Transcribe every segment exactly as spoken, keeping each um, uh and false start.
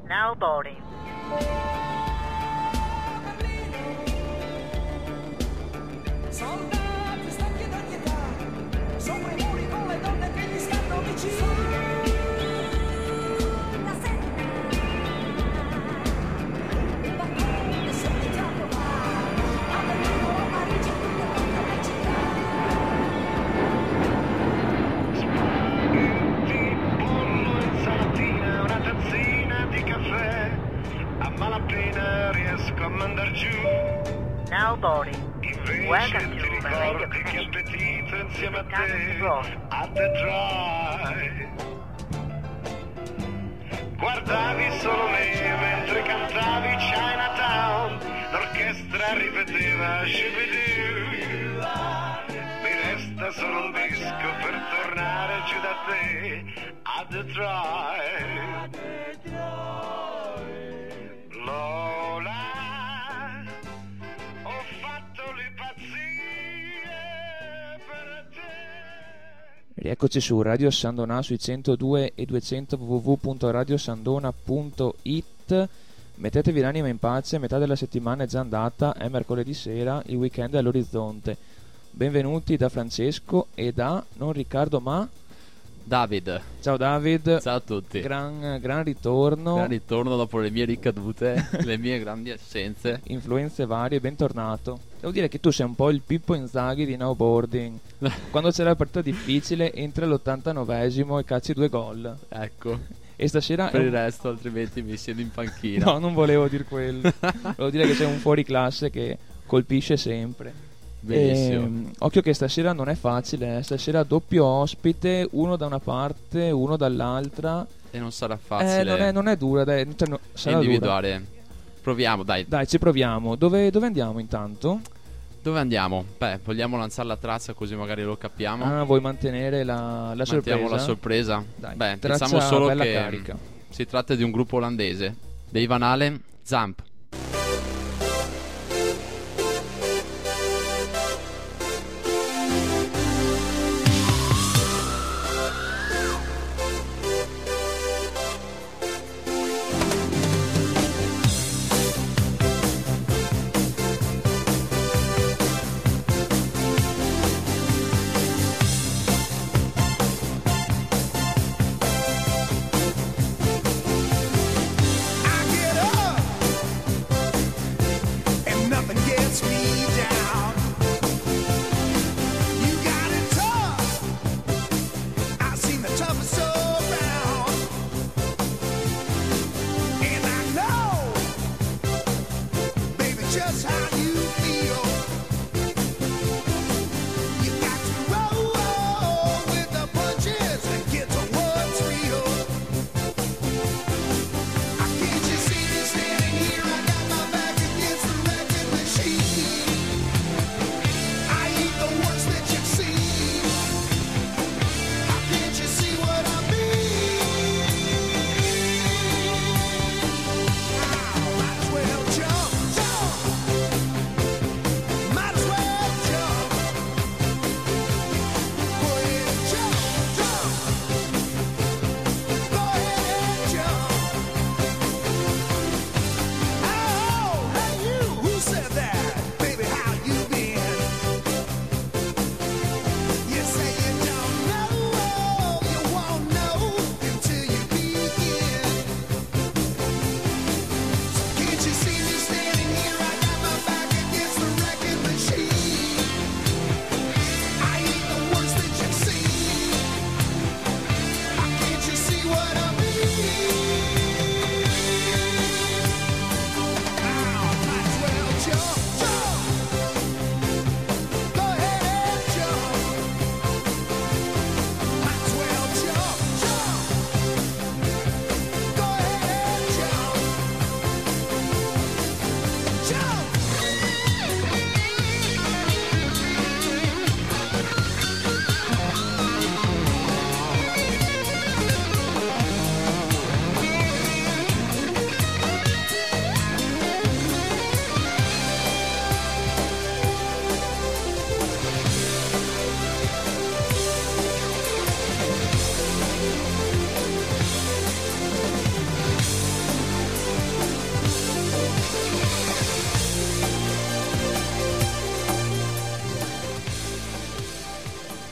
Now boarding. Soldati stanchi d'ogni età, sopra i muri con le donne che gli stanno vicino. La sera, il balcone solitario va, a Berlino, a Parigi, tutte quante le città. Spaghetti, pollo, insalatina, una tazzina di caffè, a malapena riesco a mandar giù. Now boarding. Invece Welcome ti to my radio ricordi che connection. appetito insieme a Captain te Ross. a The Drive. Guardavi solo me mentre cantavi Chinatown, l'orchestra ripeteva Shoo-be-doo. Mi resta solo un disco per tornare giù da te a The Drive. Lola, ho fatto le pazzie per te. Rieccoci su Radio Sandona sui centodue e duecento w w w punto radiosandona punto i t. Mettetevi l'anima in pace, metà della settimana è già andata, è mercoledì sera, il weekend è all'orizzonte. Benvenuti da Francesco e da non Riccardo ma David. ciao David. Ciao a tutti. Gran, gran ritorno. Gran ritorno dopo le mie ricadute, le mie grandi assenze. Influenze varie, bentornato. Devo dire che tu sei un po' il Pippo Inzaghi di Snowboarding. Quando c'è la partita difficile entra all'ottantanovesimo e cacci due gol. Ecco. E stasera Per è il un- resto altrimenti mi siedo in panchina. No, non volevo dire quello. Volevo dire che sei un fuoriclasse che colpisce sempre. Benissimo. Ehm, occhio che stasera non è facile, eh. Stasera doppio ospite, uno da una parte, uno dall'altra. E non sarà Eh, facile non è, non è dura, dai, cioè, no, sarà dura. individuare. Proviamo, dai. Dai, ci proviamo. Dove, dove andiamo intanto? Dove andiamo? Beh, vogliamo lanciare la traccia così magari lo capiamo. Ah, vuoi mantenere la, la sorpresa? Mantiamo la sorpresa. Dai, Beh, traccia diciamo solo bella che carica. si tratta di un gruppo olandese. Dei Van Halen, Zamp. I get up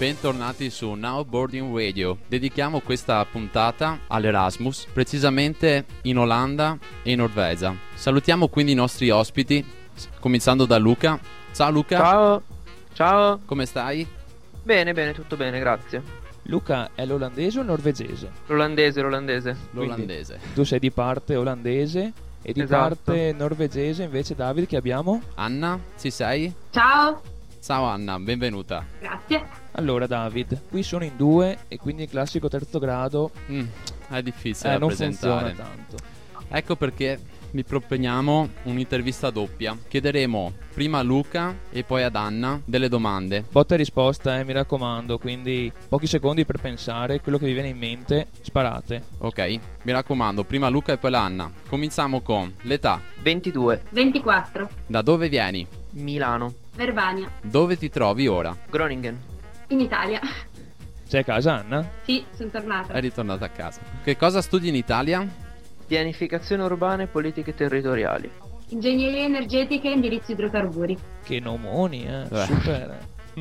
bentornati su Now Boarding Radio. Dedichiamo questa puntata all'Erasmus, precisamente in Olanda e in Norvegia. Salutiamo quindi i nostri ospiti, cominciando da Luca. Ciao Luca. Ciao, ciao. Come stai? Bene, bene, tutto bene, grazie. Luca è l'olandese o il norvegese? L'olandese, l'olandese. L'olandese. Tu sei di parte olandese e di Esatto. parte norvegese, invece David che abbiamo? Anna, ci sei? Ciao, Ciao Anna, benvenuta. grazie. Allora David, qui sono in due e quindi il classico terzo grado Mm, è difficile eh, da non presentare. funziona tanto. Ecco perché vi proponiamo un'intervista doppia. Chiederemo prima a Luca e poi ad Anna delle domande. Botta e risposta, eh, mi raccomando, quindi pochi secondi per pensare, quello che vi viene in mente, sparate. Ok, mi raccomando, prima Luca e poi la Anna. Cominciamo con l'età. ventidue, ventiquattro, Da dove vieni? Milano, Verbania, Dove ti trovi ora? Groningen. in Italia. Sei a casa Anna? Sì, sono tornata. È ritornata a casa. Che cosa studi in Italia? Pianificazione urbana e politiche territoriali. Ingegneria energetica e indirizzo idrocarburi. Che nomoni, eh, Beh. super.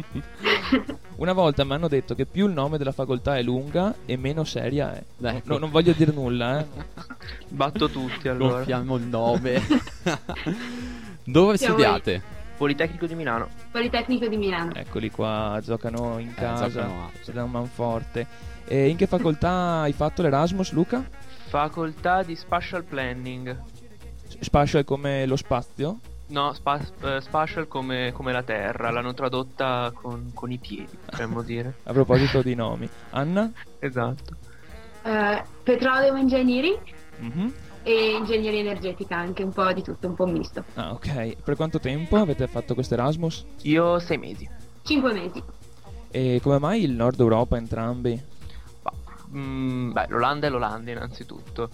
Una volta mi hanno detto che più il nome della facoltà è lunga e meno seria è. Ecco. No, non voglio dire nulla, eh. Batto tutti allora. Gonfiamo il nome. Dove Siamo studiate? Politecnico di Milano. Politecnico di Milano. Eccoli qua, giocano in Eh, casa, giocano alto. c'è da un manforte. E in che facoltà hai fatto l'Erasmus, Luca? Facoltà di Spatial Planning. Spatial come lo spazio? No, spa- eh, Spatial come, come la Terra. L'hanno tradotta con, con i piedi, potremmo dire. A proposito di nomi. Anna? Esatto. Eh, petroleo engineering Mhm. e ingegneria energetica, anche un po' di tutto, un po' misto. Ah, ok. Per quanto tempo avete fatto questo Erasmus? Io sei mesi. Cinque mesi. E come mai il Nord Europa entrambi? Bah, mm, beh, l'Olanda è l'Olanda innanzitutto.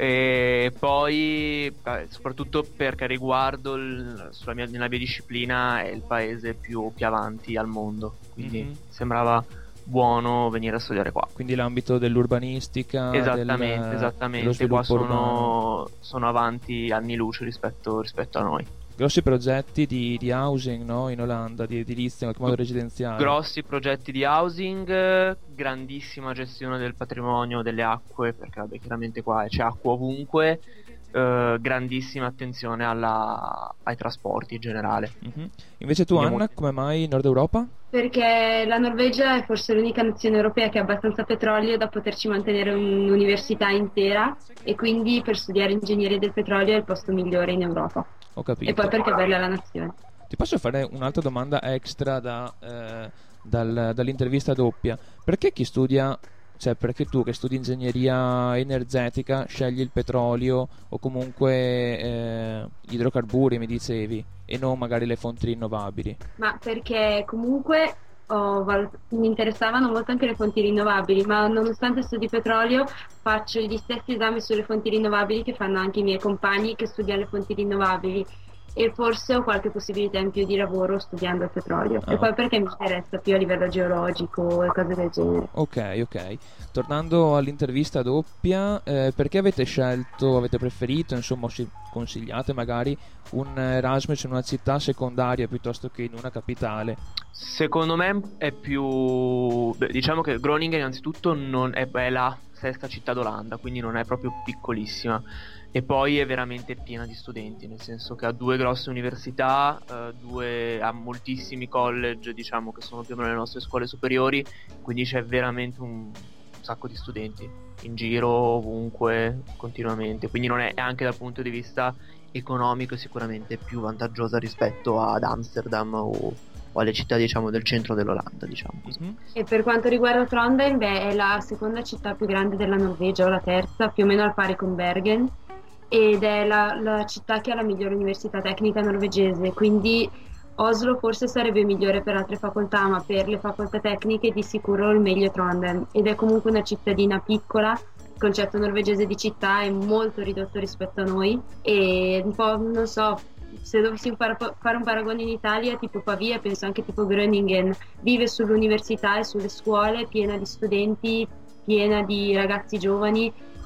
E poi, beh, soprattutto perché riguardo il- sulla mia, nella mia disciplina è il paese più, più avanti al mondo. Quindi Mhm. sembrava buono venire a studiare qua. Quindi l'ambito dell'urbanistica, Esattamente, del- dello esattamente. Qua sviluppo urbano. sono, sono avanti anni luce rispetto, rispetto a noi. Grossi progetti di, di housing, no? In Olanda, di edilizia, in qualche modo residenziale. Grossi progetti di housing, eh, grandissima gestione del patrimonio, delle acque, perché vabbè, chiaramente qua c'è acqua ovunque, eh, grandissima attenzione alla- ai trasporti in generale. Mhm. Invece tu, Andiamo- Anna, come mai Nord Europa? Perché la Norvegia è forse l'unica nazione europea che ha abbastanza petrolio da poterci mantenere un'università intera e quindi per studiare ingegneria del petrolio è il posto migliore in Europa. Ho capito. E poi perché è bella la nazione. Ti posso fare un'altra domanda extra da, eh, dal- dall'intervista doppia? Perché chi studia, cioè perché tu che studi ingegneria energetica scegli il petrolio o comunque eh, gli idrocarburi, mi dicevi, e non magari le fonti rinnovabili? Ma perché comunque ho valut- mi interessavano molto anche le fonti rinnovabili, ma nonostante studi petrolio faccio gli stessi esami sulle fonti rinnovabili che fanno anche i miei compagni che studiano le fonti rinnovabili e forse ho qualche possibilità in più di lavoro studiando il petrolio. Ah. E poi perché mi interessa più a livello geologico e cose del genere. Ok, ok. Tornando all'intervista doppia, eh, perché avete scelto, avete preferito, insomma, o si consigliate magari un Erasmus in una città secondaria piuttosto che in una capitale? Secondo me è più... beh, diciamo che Groningen innanzitutto non è, è la sesta città d'Olanda, quindi non è proprio piccolissima. E poi è veramente piena di studenti, nel senso che ha due grosse università, eh, due, ha moltissimi college, diciamo che sono più o meno le nostre scuole superiori, quindi c'è veramente un sacco di studenti in giro, ovunque, continuamente. Quindi non è, anche dal punto di vista economico, è sicuramente più vantaggiosa rispetto ad Amsterdam o, o alle città, diciamo, del centro dell'Olanda, diciamo così. Mhm. E per quanto riguarda Trondheim, beh, è la seconda città più grande della Norvegia, o la terza, più o meno al pari con Bergen, ed è la, la città che ha la migliore università tecnica norvegese, quindi Oslo forse sarebbe migliore per altre facoltà, ma per le facoltà tecniche di sicuro il meglio è Trondheim, ed è comunque una cittadina piccola. Il concetto norvegese di città è molto ridotto rispetto a noi e un po', non so, se dovessi fare fare un paragone in Italia, tipo Pavia, penso anche tipo Groningen, vive sull'università e sulle scuole, piena di studenti, piena di ragazzi giovani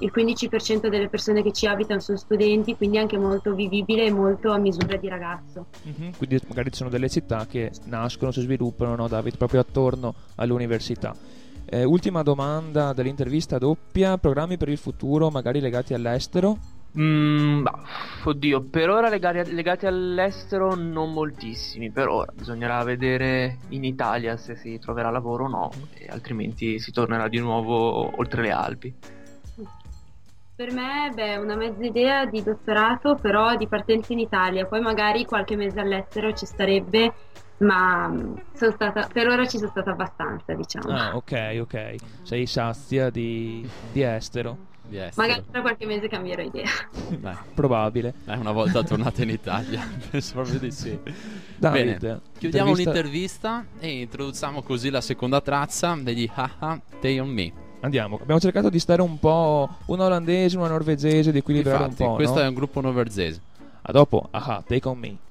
il quindici per cento delle persone che ci abitano sono studenti, quindi è anche molto vivibile e molto a misura di ragazzo. Mhm, quindi magari ci sono delle città che nascono, si sviluppano, no, David, proprio attorno all'università. Eh, ultima domanda dell'intervista doppia: programmi per il futuro magari legati all'estero? Mm, bah, oddio, per ora legati, legati all'estero non moltissimi, per ora bisognerà vedere in Italia se si troverà lavoro o no, e altrimenti si tornerà di nuovo oltre le Alpi. Per me, beh, una mezza idea di dottorato, però di partenza in Italia, poi magari qualche mese all'estero ci starebbe, ma mm, sono stata, per ora ci sono stata abbastanza, diciamo. Ah, ok, ok. Sei sazia di, di estero. Di estero. Magari tra qualche mese cambierò idea. Dai, Probabile. dai, una volta tornata in Italia, penso proprio di sì. David, Bene, chiudiamo intervista- l'intervista e introduciamo così la seconda traccia degli Haha Stay On Me. Andiamo. Abbiamo cercato di stare un po' una olandese, una norvegese, di equilibrare Infatti, un po', questo no? è un gruppo norvegese. A dopo. Aha, Take On Me.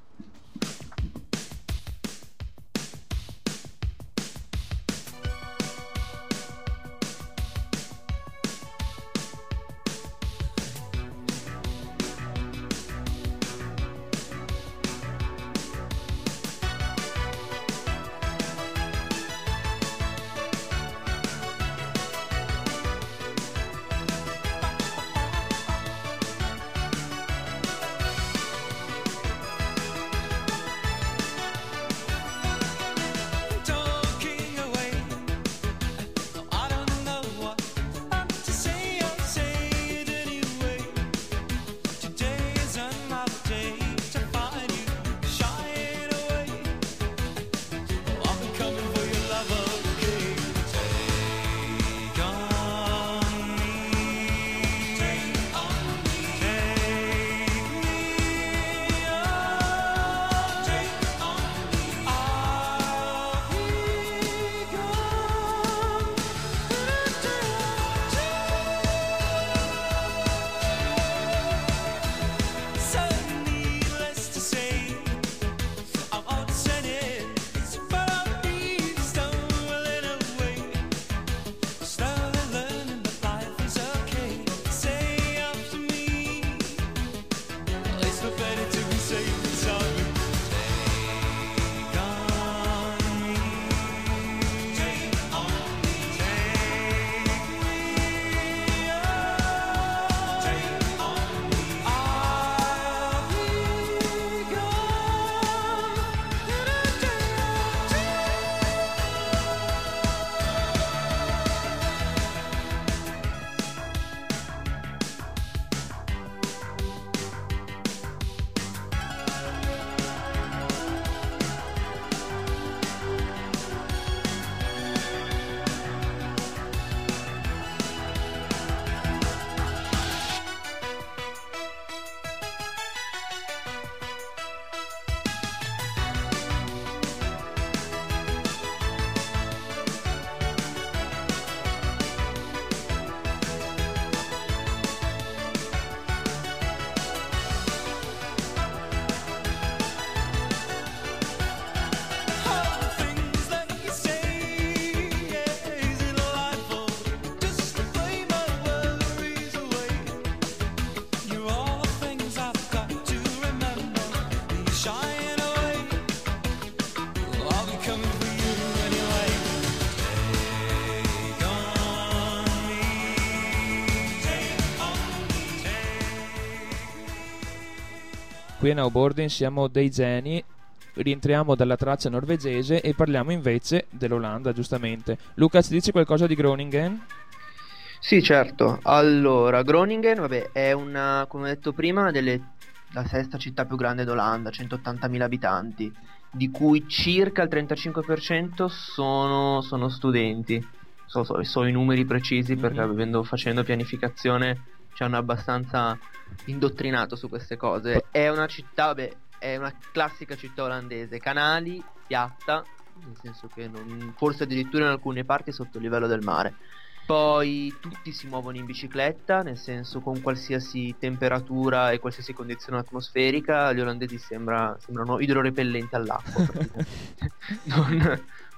Talking away, I don't know what to say. I'll say it anyway. Today is another day to find you shying away. I'll be coming for your love, okay? Take on me, take on me, take me on, take on me. I'll be gone. So needless to say, I'm upset, but I'll be stumbling away, slowly learning that life is okay. Say after me, it's not better to be safe than sorry. Take on me, take on me, take me on, take on me. I'll be all the things that you say, yeah, is it delightful just to play my worries away? You're all the things I've got to remember. You're shying away. I'll be coming for you anyway. Take on me, take on me, take Qui a Snowboarding siamo dei geni. Rientriamo dalla traccia norvegese e parliamo invece dell'Olanda, giustamente. Luca, ci dici qualcosa di Groningen? Sì, certo. Allora, Groningen, vabbè, è una, come ho detto prima, delle, la sesta città più grande d'Olanda, centottantamila abitanti, di cui circa il trentacinque per cento sono, sono studenti. So, so, so i numeri precisi perché Mhm. avendo facendo pianificazione ci hanno abbastanza indottrinato su queste cose. È una città, vabbè, è una classica città olandese, canali, piatta, nel senso che non, forse addirittura in alcune parti sotto il livello del mare. Poi tutti si muovono in bicicletta, nel senso con qualsiasi temperatura e qualsiasi condizione atmosferica, gli olandesi sembra, sembrano idrorepellenti all'acqua praticamente. non,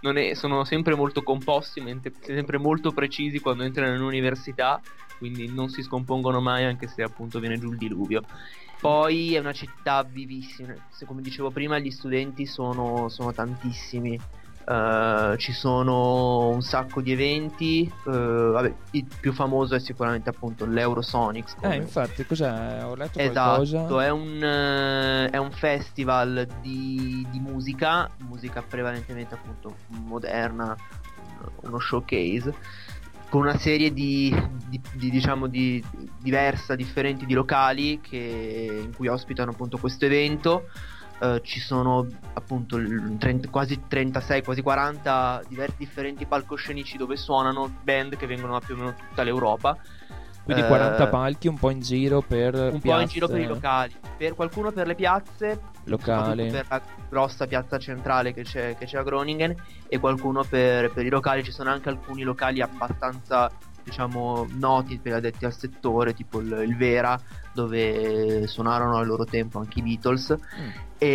non è- sono sempre molto composti, mentre sempre molto precisi quando entrano in università, quindi non si scompongono mai anche se appunto viene giù il diluvio. Poi è una città vivissima, se come dicevo prima gli studenti sono, sono tantissimi. Eh, ci sono un sacco di eventi, eh, vabbè, il più famoso è sicuramente appunto l'Eurosonics. Eh, come- infatti, cos'è? Ho letto Esatto, qualcosa. è un, eh, è un festival di, di musica, musica prevalentemente appunto moderna, uno showcase, con una serie di, di- di, diciamo di diversa, differenti di locali che, in cui ospitano appunto questo evento. Eh, ci sono appunto il trenta quasi trentasei, quasi quaranta diversi differenti palcoscenici dove suonano band che vengono da più o meno tutta l'Europa. Quindi Eh, quaranta palchi un po' in giro per un po' in giro per i piazze locali, per qualcuno per le piazze, locali. soprattutto per la grossa piazza centrale che c'è, che c'è a Groningen, e qualcuno per, per i locali. Ci sono anche alcuni locali abbastanza, diciamo, noti per gli addetti al settore, tipo il, il Vera, dove suonarono al loro tempo anche i Beatles. Mm.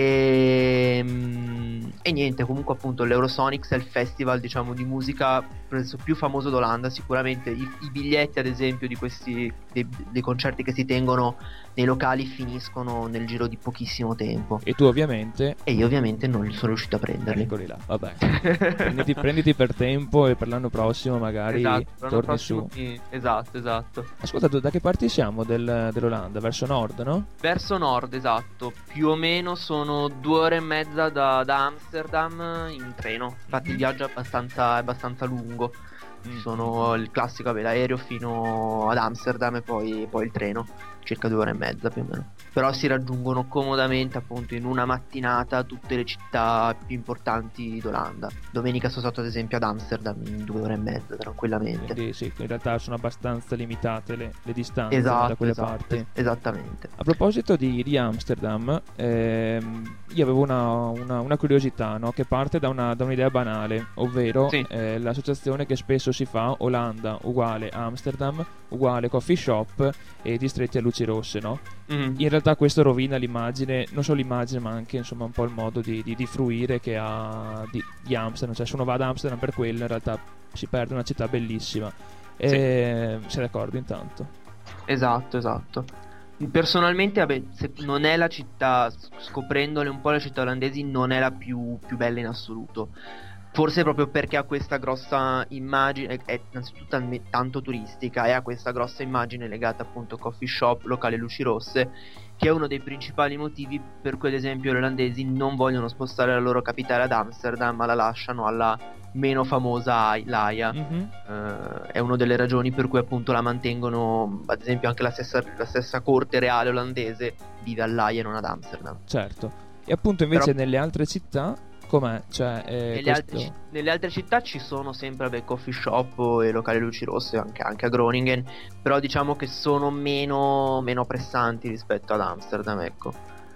E, mm, e niente, comunque appunto l'Eurosonics è il festival, diciamo, di musica penso più famoso d'Olanda. Sicuramente i, i biglietti ad esempio di questi dei, dei concerti che si tengono nei locali finiscono nel giro di pochissimo tempo, E tu ovviamente e io ovviamente non sono riuscito a prenderli. eccoli là, vabbè. prenditi, prenditi per tempo e per l'anno prossimo magari Esatto, l'anno torni prossimo su. sì, esatto, esatto. Ascolta, tu da che parti siamo del- dell'Olanda? Verso nord, no? Verso nord, esatto. Più o meno sono due ore e mezza da, da Amsterdam in treno. Infatti il viaggio è abbastanza, è abbastanza lungo. Ci sono il classico, vabbè, l'aereo fino ad Amsterdam e poi, poi il treno. Circa due ore e mezza più o meno. Però si raggiungono comodamente appunto in una mattinata tutte le città più importanti d'Olanda. Domenica sono stato ad esempio ad Amsterdam in due ore e mezza tranquillamente. Quindi sì, in realtà sono abbastanza limitate le, le distanze Esatto, da quelle esatto, parti. esattamente. A proposito di, di Amsterdam, ehm, io avevo una, una- una curiosità, no? Che parte da, una- da un'idea banale, ovvero Sì. eh, l'associazione che spesso si fa Olanda uguale Amsterdam uguale coffee shop e distretti a luci rosse, no? Mhm. In realtà questo rovina l'immagine, non solo l'immagine ma anche insomma un po' il modo di, di- di fruire che ha di, di Amsterdam. Cioè se uno va ad Amsterdam per quello in realtà si perde una città bellissima. E sei d'accordo intanto? Esatto, esatto. Personalmente, vabbè, se- non è la città, s- scoprendole un po' le città olandesi, non è la più, più bella in assoluto. Forse proprio perché ha questa grossa immagine, è, è innanzitutto talme- tanto turistica, e ha questa grossa immagine legata appunto a coffee shop, locale luci rosse, che è uno dei principali motivi per cui ad esempio gli olandesi non vogliono spostare la loro capitale ad Amsterdam, ma la lasciano alla meno famosa Ai- l'Aia. Mhm. Eh, è una delle ragioni per cui appunto la mantengono, ad esempio anche la stessa, la stessa corte reale olandese vive all'Aia e non ad Amsterdam. Certo. E appunto invece Però- nelle altre città com'è? Cioè, eh, Nelle, questo- altre, ci- nelle altre città ci sono sempre vabbè, coffee shop e locali luci rosse, anche, anche a Groningen, però diciamo che sono meno, meno pressanti rispetto ad Amsterdam, ecco.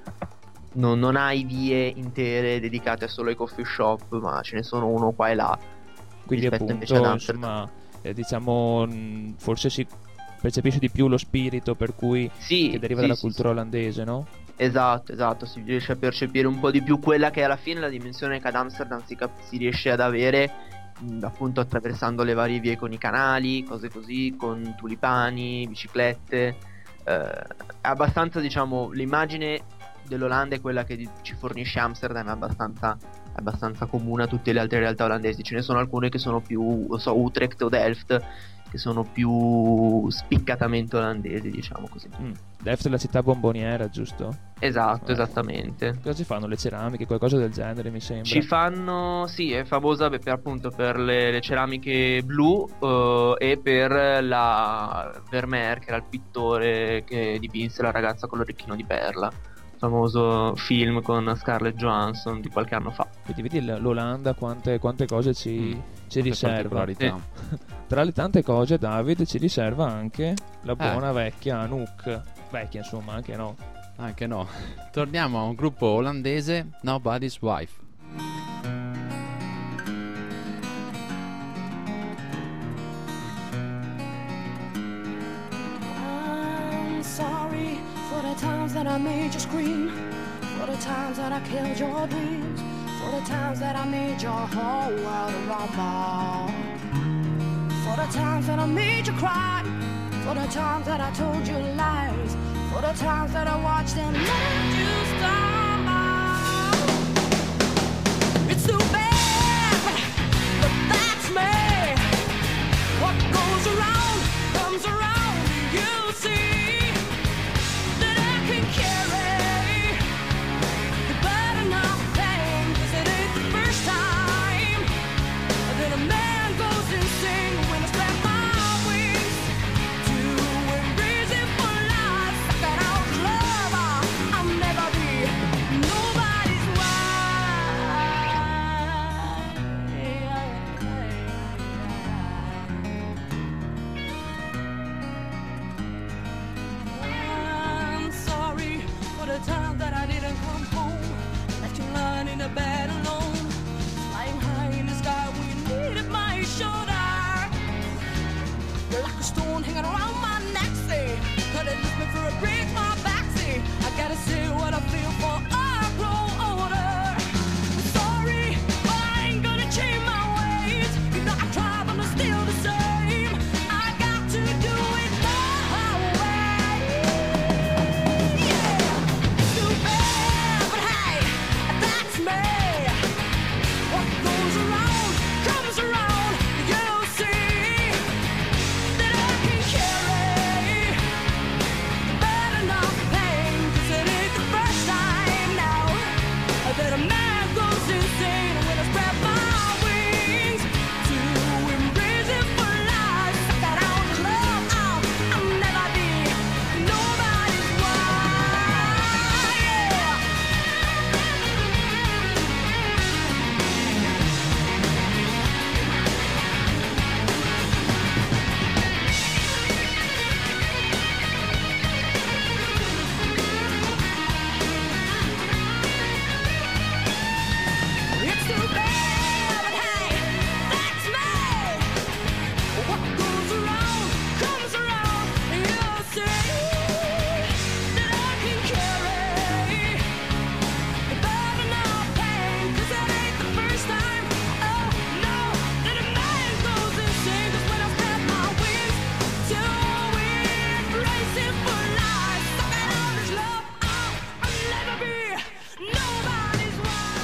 Non, non hai vie intere dedicate solo ai coffee shop, ma ce ne sono uno qua e là. quindi rispetto invece appunto ad Amsterdam. insomma eh, diciamo mh, forse si percepisce di più lo spirito per cui Sì, che deriva sì, dalla sì, cultura sì. olandese, no? Esatto, esatto, si riesce a percepire un po' di più quella che è alla fine la dimensione che ad Amsterdam si, cap- si riesce ad avere, mh, appunto attraversando le varie vie con i canali, cose così, con tulipani, biciclette. Eh, è abbastanza, diciamo, l'immagine dell'Olanda è quella che di- ci fornisce Amsterdam, è abbastanza, è abbastanza comune a tutte le altre realtà olandesi. Ce ne sono alcune che sono più, non so, Utrecht o Delft, che sono più spiccatamente olandesi, diciamo così. Mm. Delft è la città bomboniera, giusto? Esatto, Eh. esattamente. Cosa ci fanno? Le ceramiche, qualcosa del genere mi sembra. Ci fanno, sì, è famosa per, per appunto per le, le ceramiche blu, eh, e per la Vermeer, che era il pittore che dipinse La ragazza con l'orecchino di perla, famoso film con Scarlett Johansson di qualche anno fa. Quindi vedi l- l'Olanda quante, quante cose ci, Mm. ci Che riserva. particolarità. Tra le tante cose David ci riserva anche la Eh. buona vecchia Anouk. Vecchia insomma, anche no. Anche no. Torniamo a un gruppo olandese, Nobody's Wife. I'm sorry for the times that I made you scream, for the times that I killed your dreams, For the times that I made your whole world rumble. For the times that I made you cry. For the times that I told you lies. For the times that I watched and let you stumble. It's too bad, but that's me. What goes around comes around. You see that I can carry the burden of pain. 'Cause it ain't the first time that a man goes insane when I spread my wings to embrace it for life. Suck it out, love. I'll never be nobody's wife. I'm sorry for the time that I didn't come home. Left you lying in the bed alone. Flying high in the sky when you needed my shoulder. You're like a stone hanging around my neck, say. Could it lift me for a break, my back, say. I gotta say what I feel for I grow older. Sorry, but I ain't gonna change my ways. You know I try, but I'm still the same. I got to do it my way. Yeah, it's too bad, but hey, that's me. What goes around comes around. You see that I can carry the burden of pain. 'Cause it ain't the first time now that a man goes insane when I spread my wings to embrace it for life. Suck it out, love out. I'll never be nobody's wife. Yeah. It's too bad, but hey, that's me. What goes around comes around. You'll see that I can carry the burden of pain. 'Cause it ain't the first time, oh no, that a man goes insane. 'Cause when I spread my wings to embrace it for life, suck it out as love, I'll never be nobody's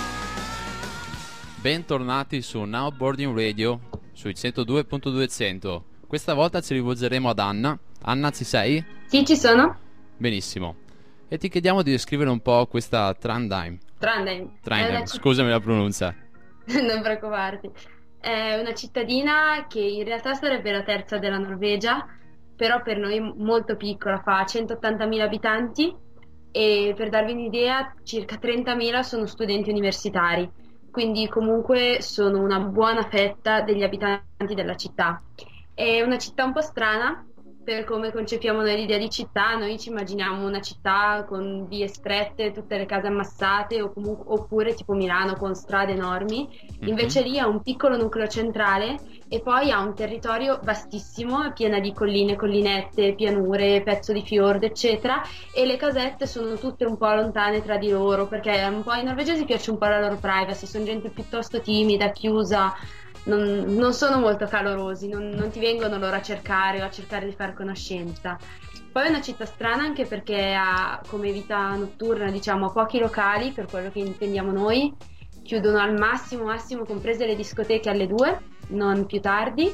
wife. Bentornati su Now Boarding Radio sui centodue punto duecento. Questa volta ci rivolgeremo ad Anna. Anna, ci sei? Sì, ci sono. Benissimo. E ti chiediamo di descrivere un po' questa Trondheim. Trondheim. È Trondheim, una citt- scusami la pronuncia. Non preoccuparti. È una cittadina che in realtà sarebbe la terza della Norvegia, però per noi molto piccola, fa centottantamila abitanti e per darvi un'idea circa trentamila sono studenti universitari, quindi comunque sono una buona fetta degli abitanti della città. È una città un po' strana per come concepiamo noi l'idea di città. Noi ci immaginiamo una città con vie strette, tutte le case ammassate, o comunque, oppure tipo Milano con strade enormi. Invece lì ha un piccolo nucleo centrale e poi ha un territorio vastissimo, piena di colline, collinette, pianure, pezzo di fiordo, eccetera, e le casette sono tutte un po' lontane tra di loro, perché un po' ai norvegesi piace un po' la loro privacy, sono gente piuttosto timida, chiusa. Non, non sono molto calorosi, non, non ti vengono loro a cercare o a cercare di fare conoscenza. Poi è una città strana anche perché ha come vita notturna, diciamo, pochi locali, per quello che intendiamo noi, chiudono al massimo, massimo, comprese le discoteche alle due, non più tardi,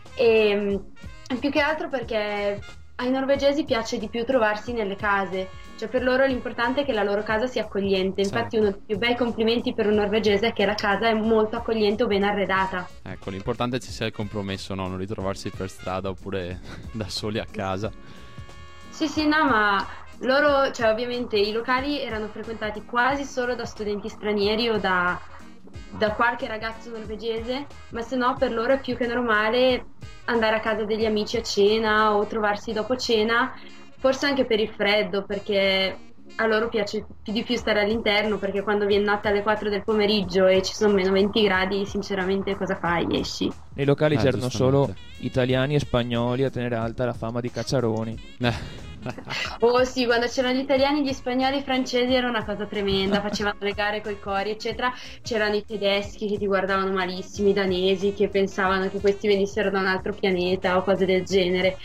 e più che altro perché ai norvegesi piace di più trovarsi nelle case, cioè per loro l'importante è che la loro casa sia accogliente. Infatti Sì. uno dei più bei complimenti per un norvegese è che la casa è molto accogliente o ben arredata. Ecco, l'importante è ci sia il compromesso, no? Non ritrovarsi per strada oppure da soli a casa. Sì, sì, no, ma loro, cioè ovviamente i locali erano frequentati quasi solo da studenti stranieri o da, da qualche ragazzo norvegese, ma se no per loro è più che normale andare a casa degli amici a cena o trovarsi dopo cena, forse anche per il freddo, perché a loro piace più di più stare all'interno, perché quando viene notte alle quattro del pomeriggio e ci sono meno venti gradi, sinceramente cosa fai? Esci. Nei locali Eh, c'erano giustamente. solo italiani e spagnoli a tenere alta la fama di cacciaroni. Eh, Oh sì, quando c'erano gli italiani, gli spagnoli, i francesi era una cosa tremenda, facevano le gare coi cori, eccetera. C'erano i tedeschi che ti guardavano malissimo, i danesi che pensavano che questi venissero da un altro pianeta o cose del genere.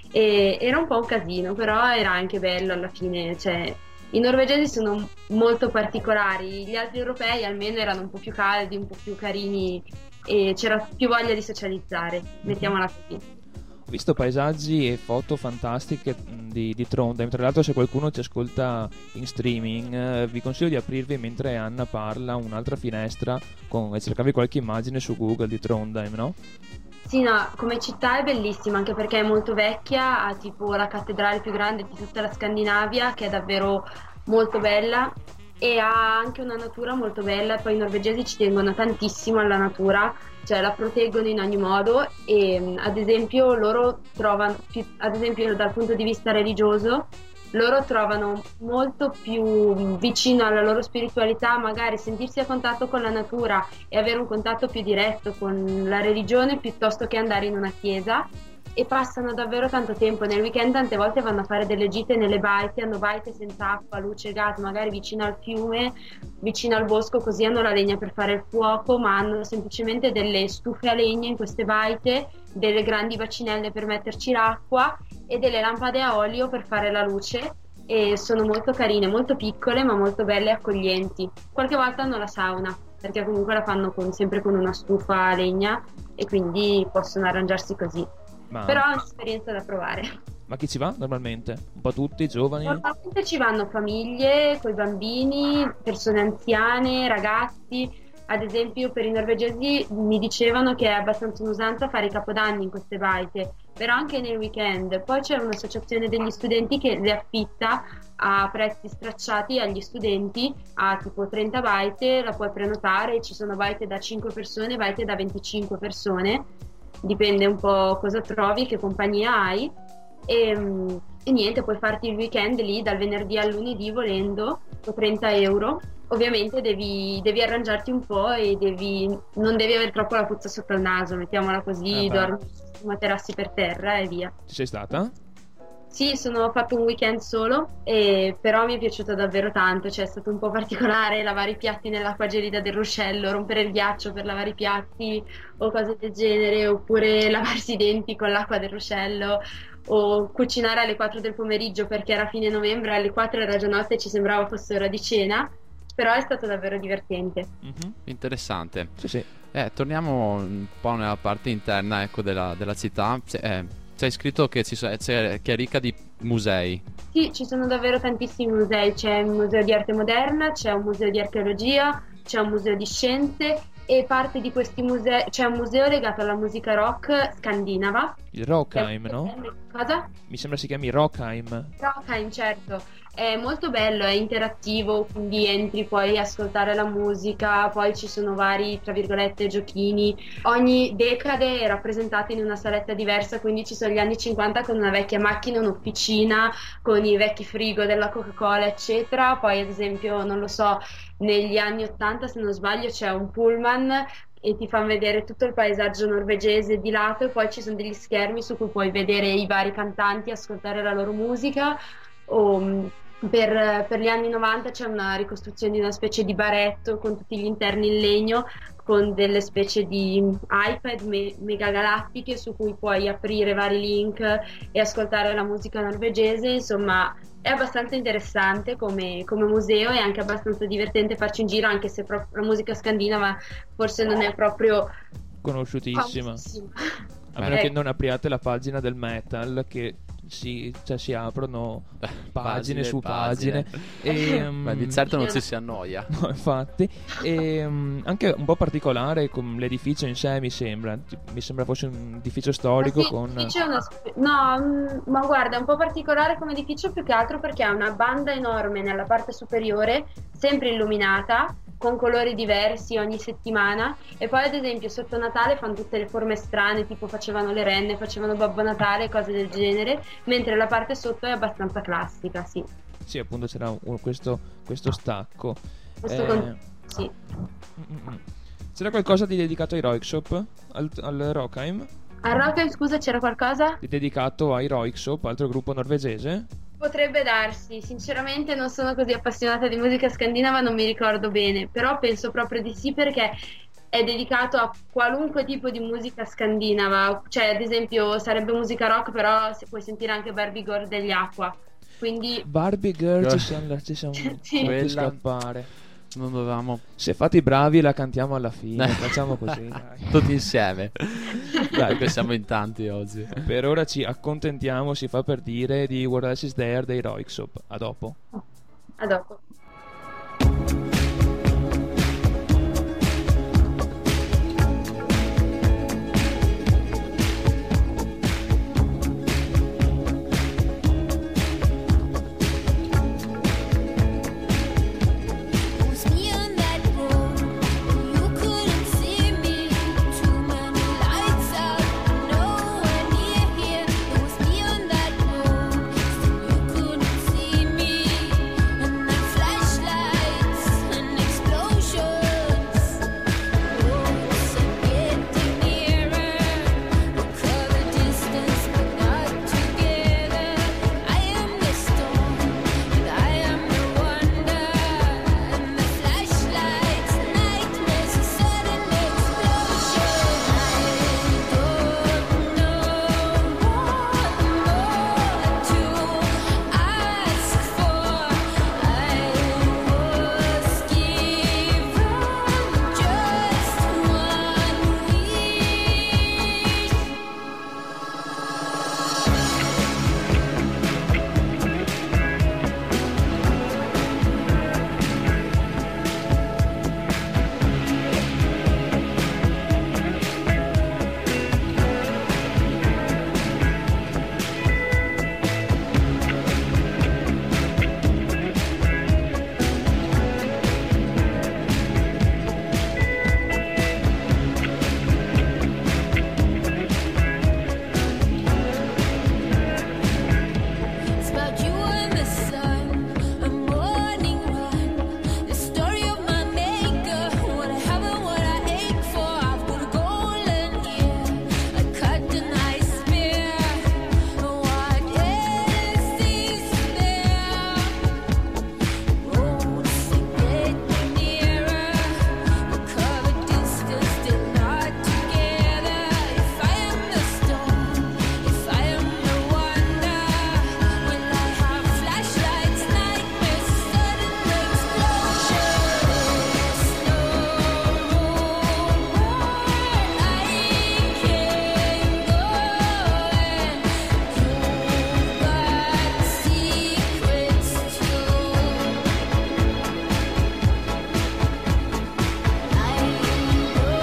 E era un po' un casino, però era anche bello alla fine, cioè i norvegesi sono molto particolari, gli altri europei almeno erano un po' più caldi, un po' più carini e c'era più voglia di socializzare, mettiamola così. Ho visto paesaggi e foto fantastiche mh, di, di Trondheim. Tra l'altro, se qualcuno ci ascolta in streaming, eh, vi consiglio di aprirvi mentre Anna parla un'altra finestra con, e cercarvi qualche immagine su Google di Trondheim, no? Sì, no, come città è bellissima anche perché è molto vecchia, ha tipo la cattedrale più grande di tutta la Scandinavia che è davvero molto bella e ha anche una natura molto bella. Poi i norvegesi ci tengono tantissimo alla natura, cioè la proteggono in ogni modo e mh, ad esempio loro trovano, più- ad esempio dal punto di vista religioso, loro trovano molto più mh, vicino alla loro spiritualità magari sentirsi a contatto con la natura e avere un contatto più diretto con la religione piuttosto che andare in una chiesa e passano davvero tanto tempo. Nel weekend tante volte vanno a fare delle gite nelle baite, hanno baite senza acqua, luce e gas, magari vicino al fiume, vicino al bosco, così hanno la legna per fare il fuoco, ma hanno semplicemente delle stufe a legna in queste baite, delle grandi bacinelle per metterci l'acqua e delle lampade a olio per fare la luce e sono molto carine, molto piccole ma molto belle e accoglienti. Qualche volta hanno la sauna perché comunque la fanno con- sempre con una stufa a legna e quindi possono arrangiarsi così. Ma, Però è un'esperienza da provare. ma chi ci va normalmente? Un po' tutti, giovani? Normalmente ci vanno famiglie, coi bambini, persone anziane, ragazzi. Ad esempio per i norvegesi mi dicevano che è abbastanza un'usanza fare i capodanni in queste baite, però anche nel weekend. Poi c'è un'associazione degli studenti che le affitta a prezzi stracciati agli studenti, a tipo trenta baite, la puoi prenotare, ci sono baite da cinque persone, baite da venticinque persone, dipende un po' cosa trovi, che compagnia hai e, mm, e niente, puoi farti il weekend lì dal venerdì al lunedì volendo, con trenta euro. Ovviamente devi, devi arrangiarti un po' e devi, non devi avere troppo la puzza sotto il naso, mettiamola così, Ah, beh. dormi su materassi per terra e via. Ci sei stata? Sì, sono ho fatto un weekend solo, e, però mi è piaciuto davvero tanto, cioè è stato un po' particolare lavare i piatti nell'acqua gelida del ruscello, rompere il ghiaccio per lavare i piatti o cose del genere, oppure lavarsi i denti con l'acqua del ruscello o cucinare alle quattro del pomeriggio perché era fine novembre, alle quattro era già notte e ci sembrava fosse ora di cena, però è stato davvero divertente. Mhm. Interessante. Sì, sì. Eh, torniamo un po' nella parte interna, ecco, della, della città. C- eh, c'è scritto che, ci so- c'è- che è ricca di musei. Sì, ci sono davvero tantissimi musei, c'è un museo di arte moderna, c'è un museo di archeologia, c'è un museo di scienze e parte di questi musei, c'è un museo legato alla musica rock scandinava. Il Rockheim, no? Cosa? Mi sembra si chiami Rockheim. Rockheim, certo. È molto bello, è interattivo, quindi entri, puoi ascoltare la musica, poi ci sono vari, tra virgolette, giochini. Ogni decade è rappresentata in una saletta diversa, quindi ci sono gli anni cinquanta con una vecchia macchina, un'officina, con i vecchi frigo della Coca-Cola, eccetera. Poi, ad esempio, non lo so, negli anni ottanta, se non sbaglio, c'è un pullman e ti fanno vedere tutto il paesaggio norvegese di lato e poi ci sono degli schermi su cui puoi vedere i vari cantanti, ascoltare la loro musica. O mh, per, per gli anni novanta c'è una ricostruzione di una specie di baretto con tutti gli interni in legno con delle specie di iPad me- megagalattiche su cui puoi aprire vari link e ascoltare la musica norvegese. Insomma, è abbastanza interessante come, come museo e anche abbastanza divertente farci un giro, anche se proprio la musica scandinava forse non è proprio Conosciutissima. famosissima. A meno Eh. che non apriate la pagina del metal che si, cioè, si aprono pagine su pagine. E, Ma di mm, certo non ci si annoia. no, infatti. E, mm, anche un po' particolare con l'edificio in sé, mi sembra. Mi sembra fosse un edificio storico Ma sì, con... sì, c'è una spe- no, mm, ma guarda, è un po' particolare come edificio più che altro perché ha una banda enorme nella parte superiore, sempre illuminata, con colori diversi ogni settimana e poi ad esempio sotto Natale fanno tutte le forme strane, tipo facevano le renne, facevano Babbo Natale, cose del genere, mentre la parte sotto è abbastanza classica, sì. Sì, appunto c'era un- questo, questo stacco. Questo Eh, con- sì. mm, mm, mm. C'era qualcosa di dedicato ai Roykshop? Al, al Rockheim? A Rockheim, scusa, c'era qualcosa? Di dedicato ai Roykshop, altro gruppo norvegese? Potrebbe darsi, sinceramente non sono così appassionata di musica scandinava, non mi ricordo bene, però penso proprio di sì perché è dedicato a qualunque tipo di musica scandinava, cioè ad esempio sarebbe musica rock, però se puoi sentire anche Barbie Girl degli Aqua, quindi Barbie Girl ci siamo, ci siamo Sì. fatti Quella- scappare. Non dovevamo Se fate i bravi la cantiamo alla fine, facciamo così, dai. tutti insieme. Dai. Perché siamo in tanti oggi. Per ora ci accontentiamo, si fa per dire, di What Else Is There dei Röyksopp. A dopo. a dopo. Was me on that road, you couldn't see me. Too many lights out, nowhere near here. It was me on that road, still you couldn't see me. And the flashlights and explosions, roads are getting nearer. We cover distance but not together. I am the storm, and I am the wonder. And the flashlights, nightmares, a sudden explosion. I don't know what more to ask for. I was given just one wish. It's about you and the sun, a morning run. The story of my maker, what I have and what I ache for. I've got a golden ear, a cut and I spear. What else is there? Roads are getting nearer. We cover distance, still not together. If I am the storm, if I am the wonder, will I have flashlights, nightmares, sudden explosions? No more I can go, and you've got secrets too. I don't know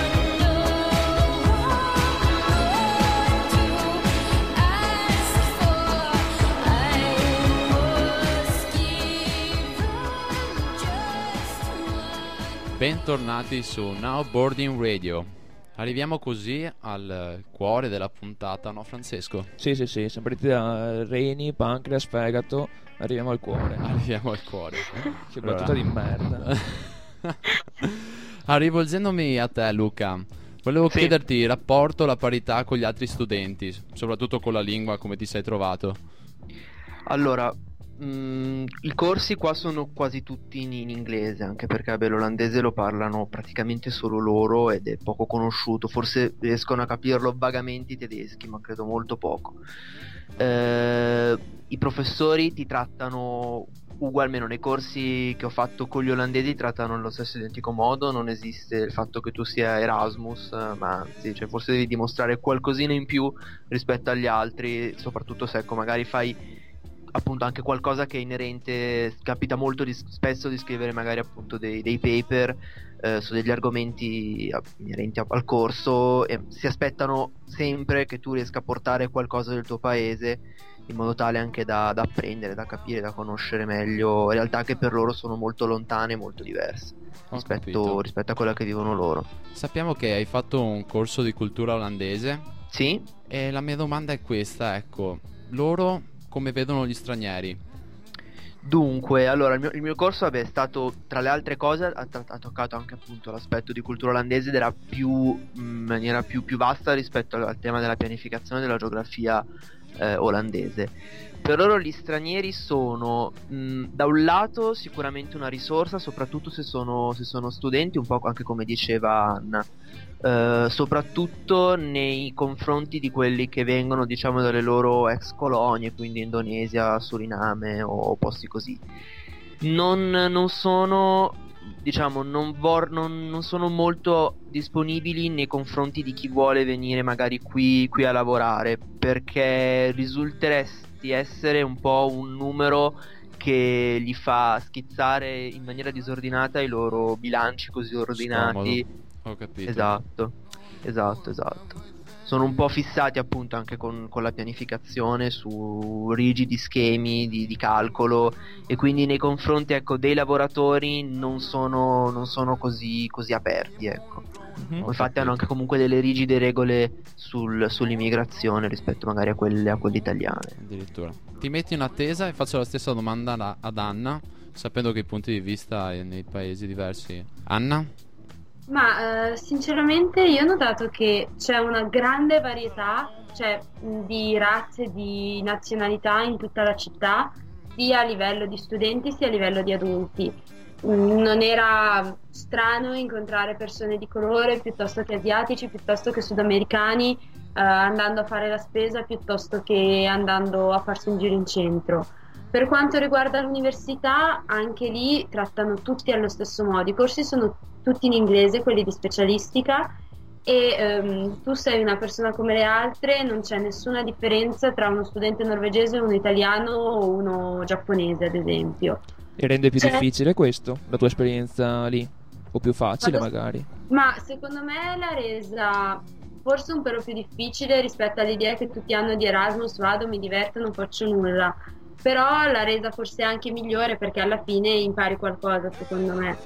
Bentornati su Now Boarding Radio. Arriviamo così al cuore della puntata, no Francesco? Sì, sì, sì, siamo partiti da reni, pancreas, fegato, arriviamo al cuore. Arriviamo al cuore. Che battuta di merda. Ah, rivolgendomi a te Luca, volevo Sì. chiederti il rapporto, la parità con gli altri studenti, soprattutto con la lingua, come ti sei trovato? Allora, mm, i corsi qua sono quasi tutti in, in inglese, anche perché vabbè, l'olandese lo parlano praticamente solo loro ed è poco conosciuto. Forse riescono a capirlo vagamente i tedeschi, ma credo molto poco. Eh, I professori ti trattano ugualmente, almeno nei corsi che ho fatto con gli olandesi, trattano nello stesso identico modo. Non esiste il fatto che tu sia Erasmus, eh, ma anzi, cioè, forse devi dimostrare qualcosina in più rispetto agli altri, soprattutto se ecco, magari fai appunto anche qualcosa che è inerente. Capita molto di, spesso di scrivere magari appunto dei, dei paper eh, su degli argomenti a- inerenti a- al corso, e si aspettano sempre che tu riesca a portare qualcosa del tuo paese in modo tale anche da, da apprendere, da capire, da conoscere meglio realtà che per loro sono molto lontane e molto diverse Ho rispetto, capito. rispetto a quella che vivono loro. Sappiamo che hai fatto un corso di cultura olandese Sì? e la mia domanda è questa, ecco, loro come vedono gli stranieri? Dunque, allora il mio, il mio corso vabbè, è stato, tra le altre cose, ha, tra- ha toccato anche appunto l'aspetto di cultura olandese ed era più in maniera più, più vasta rispetto al, al tema della pianificazione della geografia eh, olandese. per loro gli stranieri sono mh, da un lato sicuramente una risorsa, soprattutto se sono, se sono studenti, un po' anche come diceva Anna, eh, soprattutto nei confronti di quelli che vengono, diciamo, dalle loro ex colonie, quindi Indonesia, Suriname o posti così. Non, non sono, diciamo, non, vor- non, non sono molto disponibili nei confronti di chi vuole venire magari qui, qui a lavorare, perché risulteresti essere un po' un numero che gli fa schizzare in maniera disordinata i loro bilanci così ordinati. Scomodo. Ho capito. Esatto, esatto, esatto. Sono un po' fissati appunto anche con, con la pianificazione su rigidi schemi di, di calcolo, e quindi nei confronti, ecco, dei lavoratori non sono, non sono così, così aperti, ecco. Mhm. Infatti hanno anche comunque delle rigide regole sul- sull'immigrazione rispetto magari a quelle, a quelle italiane. Addirittura. Ti metti in attesa e faccio la stessa domanda alla- ad Anna, sapendo che i punti di vista eh, nei paesi diversi. Anna? Ma eh, sinceramente io ho notato che c'è una grande varietà, cioè mh, di razze, di nazionalità in tutta la città, sia a livello di studenti sia a livello di adulti. Mm, Non era strano incontrare persone di colore piuttosto che asiatici, piuttosto che sudamericani, eh, andando a fare la spesa piuttosto che andando a farsi un giro in centro. Per quanto riguarda l'università, anche lì trattano tutti allo stesso modo. I corsi sono tutti in inglese, quelli di specialistica, e ehm, tu sei una persona come le altre, non c'è nessuna differenza tra uno studente norvegese, uno italiano o uno giapponese, ad esempio. E rende più C'è- difficile questo, la tua esperienza lì? O più facile Vado- magari? Ma secondo me l'ha resa forse un pelo più difficile rispetto all'idea che tutti hanno di Erasmus: vado, mi diverto, non faccio nulla. Però l'ha resa forse anche migliore perché alla fine impari qualcosa, secondo me.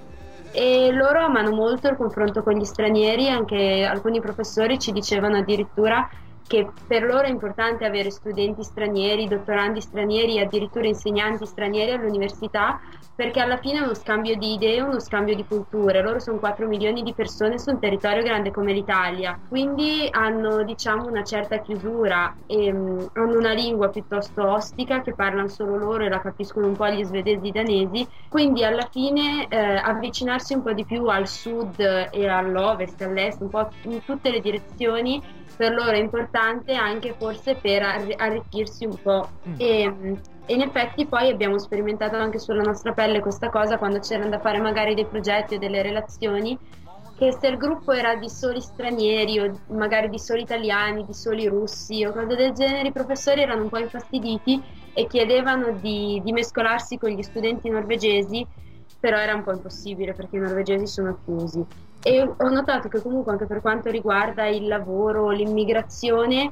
E loro amano molto il confronto con gli stranieri, anche alcuni professori ci dicevano addirittura che per loro è importante avere studenti stranieri, dottorandi stranieri e addirittura insegnanti stranieri all'università, perché alla fine è uno scambio di idee, uno scambio di culture. Loro sono quattro milioni di persone su un territorio grande come l'Italia, quindi hanno, diciamo, una certa chiusura e mh, hanno una lingua piuttosto ostica che parlano solo loro e la capiscono un po' gli svedesi e i danesi, quindi alla fine eh, avvicinarsi un po' di più al sud e all'ovest, all'est, un po' in tutte le direzioni, per loro è importante anche forse per arri- arricchirsi un po'. Mm. E, mh, e in effetti poi abbiamo sperimentato anche sulla nostra pelle questa cosa quando c'erano da fare magari dei progetti o delle relazioni, che se il gruppo era di soli stranieri o magari di soli italiani, di soli russi o cose del genere, i professori erano un po' infastiditi e chiedevano di, di mescolarsi con gli studenti norvegesi, però era un po' impossibile perché i norvegesi sono chiusi. E ho notato che comunque anche per quanto riguarda il lavoro, l'immigrazione,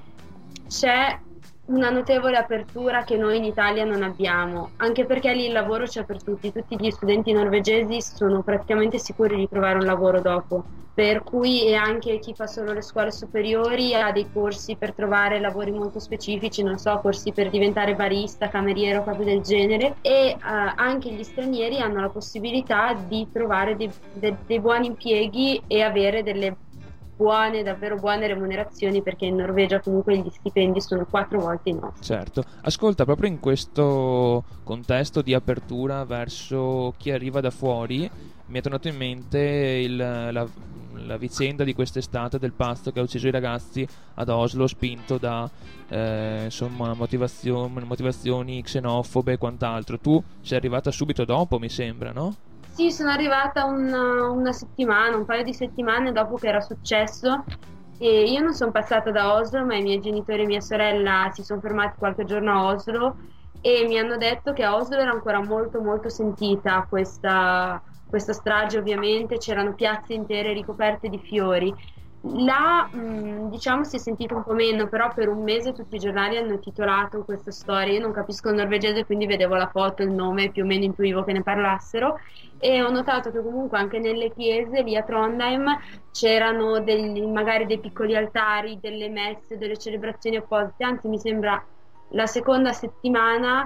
c'è una notevole apertura che noi in Italia non abbiamo, anche perché lì il lavoro c'è per tutti. Tutti gli studenti norvegesi sono praticamente sicuri di trovare un lavoro dopo, per cui e anche chi fa solo le scuole superiori ha dei corsi per trovare lavori molto specifici, non so, corsi per diventare barista, cameriere o cose del genere, e eh, anche gli stranieri hanno la possibilità di trovare dei, de- dei buoni impieghi e avere delle buone, davvero buone remunerazioni, perché in Norvegia comunque gli stipendi sono quattro volte i nostri. Certo. Ascolta, proprio in questo contesto di apertura verso chi arriva da fuori, mi è tornato in mente il- la, la vicenda di quest'estate del pazzo che ha ucciso i ragazzi ad Oslo, spinto da eh, insomma motivazioni, motivazioni xenofobe e quant'altro. Tu sei arrivata subito dopo, mi sembra, no? Sì, sono arrivata una, una settimana, un paio di settimane dopo che era successo, e io non sono passata da Oslo, ma i miei genitori e mia sorella si sono fermati qualche giorno a Oslo e mi hanno detto che a Oslo era ancora molto molto sentita questa, questa strage. Ovviamente c'erano piazze intere ricoperte di fiori. Là, mh, diciamo, si è sentito un po' meno, però per un mese tutti i giornali hanno titolato questa storia. Io non capisco il norvegese, quindi vedevo la foto, il nome, più o meno intuivo che ne parlassero, e ho notato che comunque anche nelle chiese lì a Trondheim c'erano degli, magari dei piccoli altari, delle messe, delle celebrazioni apposite. Anzi, mi sembra la seconda settimana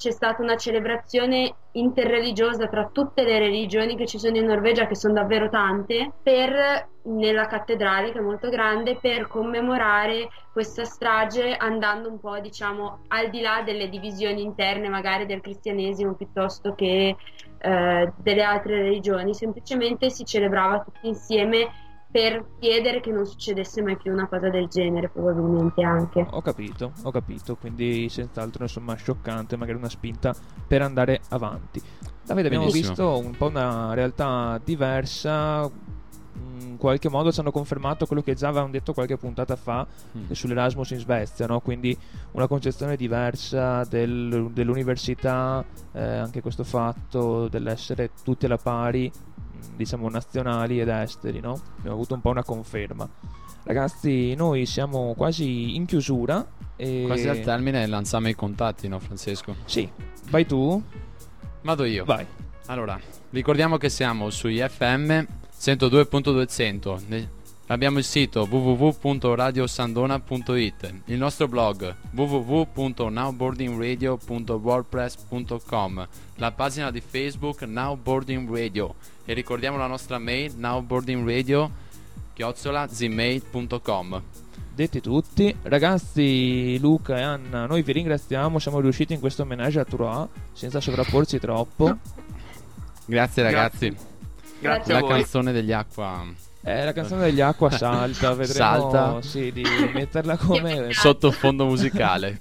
c'è stata una celebrazione interreligiosa tra tutte le religioni che ci sono in Norvegia, che sono davvero tante, per nella cattedrale, che è molto grande, per commemorare questa strage, andando un po', diciamo, al di là delle divisioni interne magari del cristianesimo piuttosto che eh, delle altre religioni. Semplicemente si celebrava tutti insieme per chiedere che non succedesse mai più una cosa del genere, probabilmente anche. Ho capito, ho capito, quindi senz'altro insomma scioccante, magari una spinta per andare avanti. Davide, abbiamo Benissimo. visto un po' una realtà diversa, in qualche modo ci hanno confermato quello che già avevamo detto qualche puntata fa Mm. sull'Erasmus in Svezia, no? Quindi una concezione diversa del- dell'università, eh, anche questo fatto dell'essere tutti alla pari, mh, diciamo nazionali ed esteri, no? Abbiamo avuto un po' una conferma. Ragazzi, noi siamo quasi in chiusura e... Quasi al termine, lanciamo i contatti, no Francesco? Sì, vai tu, Vado io. vai. Allora, ricordiamo che siamo sugli F M centodue punto duecento. Ne- Abbiamo il sito w w w punto radio sandona punto i t, il nostro blog w w w punto now boarding radio punto wordpress punto com, la pagina di Facebook Now Boarding Radio, e ricordiamo la nostra mail nowboardingradio chiocciola gmail punto com. Detti tutti, ragazzi, Luca e Anna, noi vi ringraziamo, siamo riusciti in questo ménage à trois senza sovrapporci troppo. Grazie ragazzi. Grazie La a voi. canzone degli Acqua Eh, la canzone degli Acqua salta, vedremo Salta. sì, di metterla come sottofondo musicale.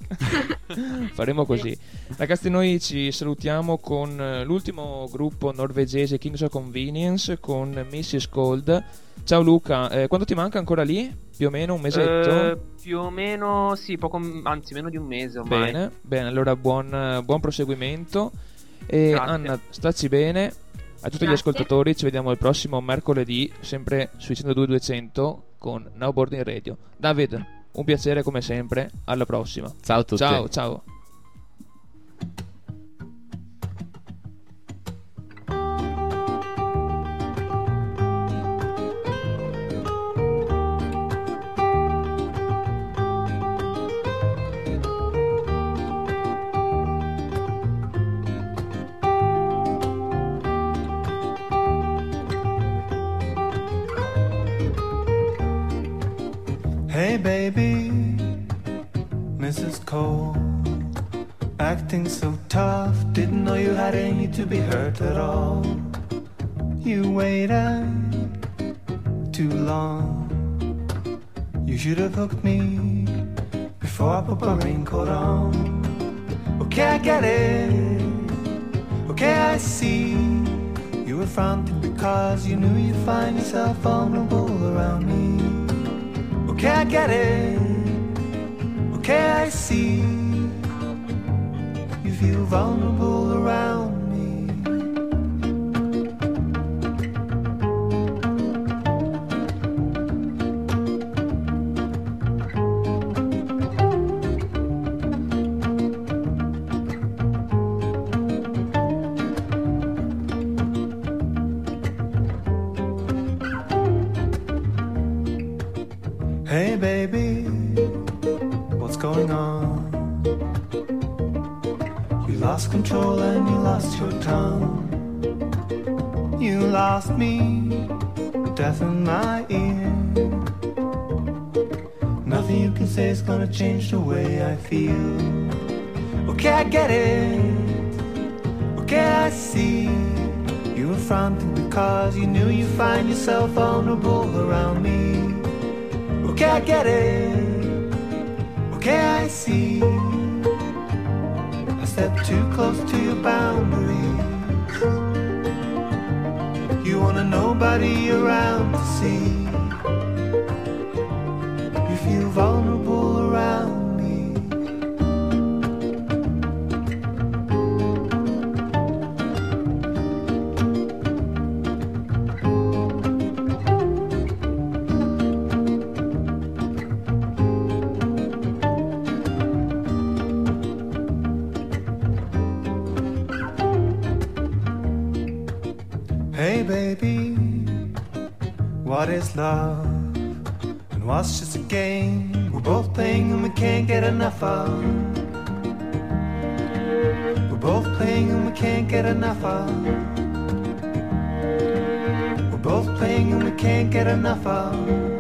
faremo così. Ragazzi, noi ci salutiamo con eh, l'ultimo gruppo norvegese, Kings of Convenience, con missus Cold. Ciao Luca, eh, quando ti manca ancora lì? Più o meno un mesetto? Eh, più o meno, sì, poco, anzi meno di un mese ormai. Bene, bene, allora buon, buon proseguimento. E Grazie. Anna, staci bene. A tutti gli Grazie. ascoltatori ci vediamo il prossimo mercoledì, sempre sui centodue duecento con Now Boarding Radio. David, un piacere come sempre, alla prossima. Ciao a tutti. Ciao, ciao. Hey baby, Missus Cole, acting so tough, didn't know you had any to be hurt at all. You waited too long, you should have hooked me before I put my raincoat on. Okay, I get it, okay, I see, you were fronting because you knew you'd find yourself vulnerable around me. Okay, I get it. Okay, I see. You feel vulnerable around me. Hey baby, what's going on? You lost control and you lost your tongue. You lost me, deaf in my ear. Nothing you can say is gonna change the way I feel. Okay, I get it. Okay, I see. You were fronting because you knew you'd find yourself vulnerable around me. Okay, I get it. Okay, I see. I stepped too close to your boundaries. You wanna nobody around to see. You feel vulnerable around me. Hey baby, what is love? And what's just a game we're both playing and we can't get enough of? We're both playing and we can't get enough of. We're both playing and we can't get enough of.